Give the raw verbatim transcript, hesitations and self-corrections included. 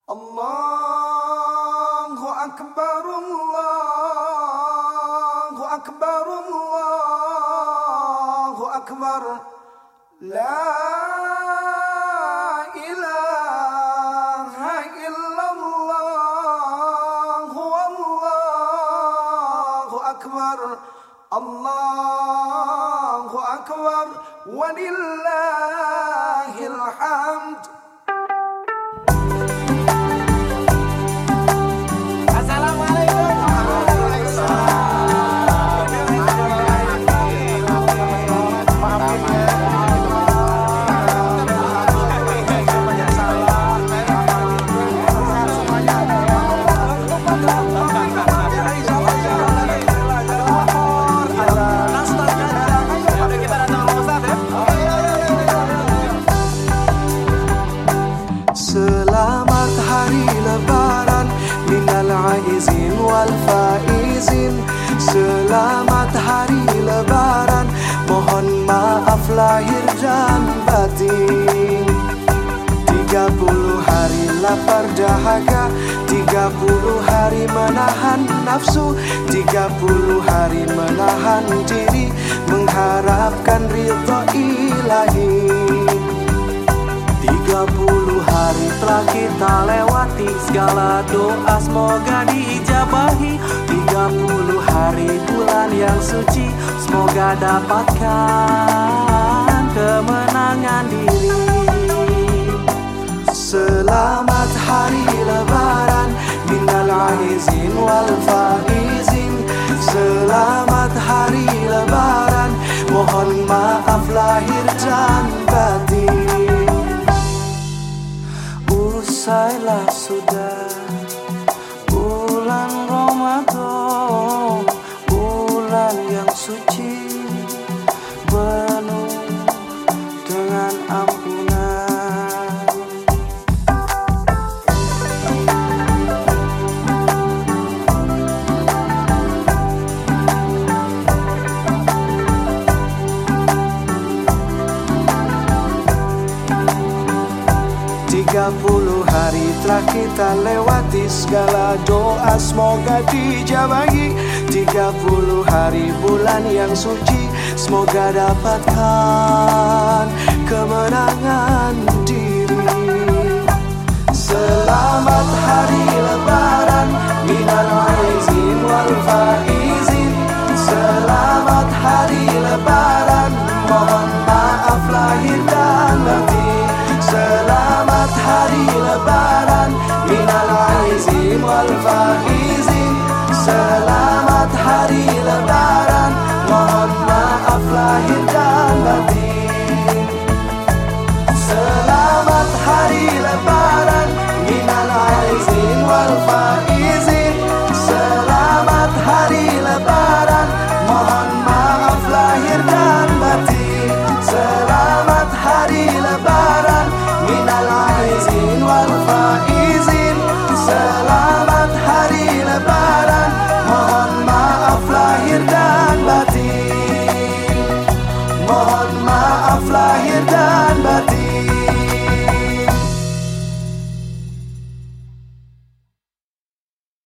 Allahu Akbar, Allahu Akbar, Allahu Akbar. La ilaha illallah, Allahu Akbar, Allahu Akbar, walillahil hamd. Selamat hari lebaran minal aizin wal faizin. Selamat hari lebaran, mohon maaf lahir dan batin. Tiga puluh hari lapar dahaga, tiga puluh hari menahan nafsu, tiga puluh hari menahan diri, mengharapkan ridha ilahi. Tiga puluh hari telah kita lewati, segala doa semoga diijabahi. Tiga puluh hari bulan yang suci, semoga dapatkan kemenangan diri. Selamat hari lebaran minal aizin wal faizin. Selamat hari lebaran, mohon maaf lahir dan batin. Usailah sudah bulan Ramadan, bulan yang suci, penuh dengan ampunan. Tiga puluh hari telah kita lewati, segala doa semoga dijabahi. Tiga puluh hari bulan yang suci, semoga dapatkan kemenangan diri. Selamat hari lebaran minal aizin wal faizin. Selamat hari lebaran, mohon maaf lahir dan batin. Selamat hari lebaran minal aizin wal faizin.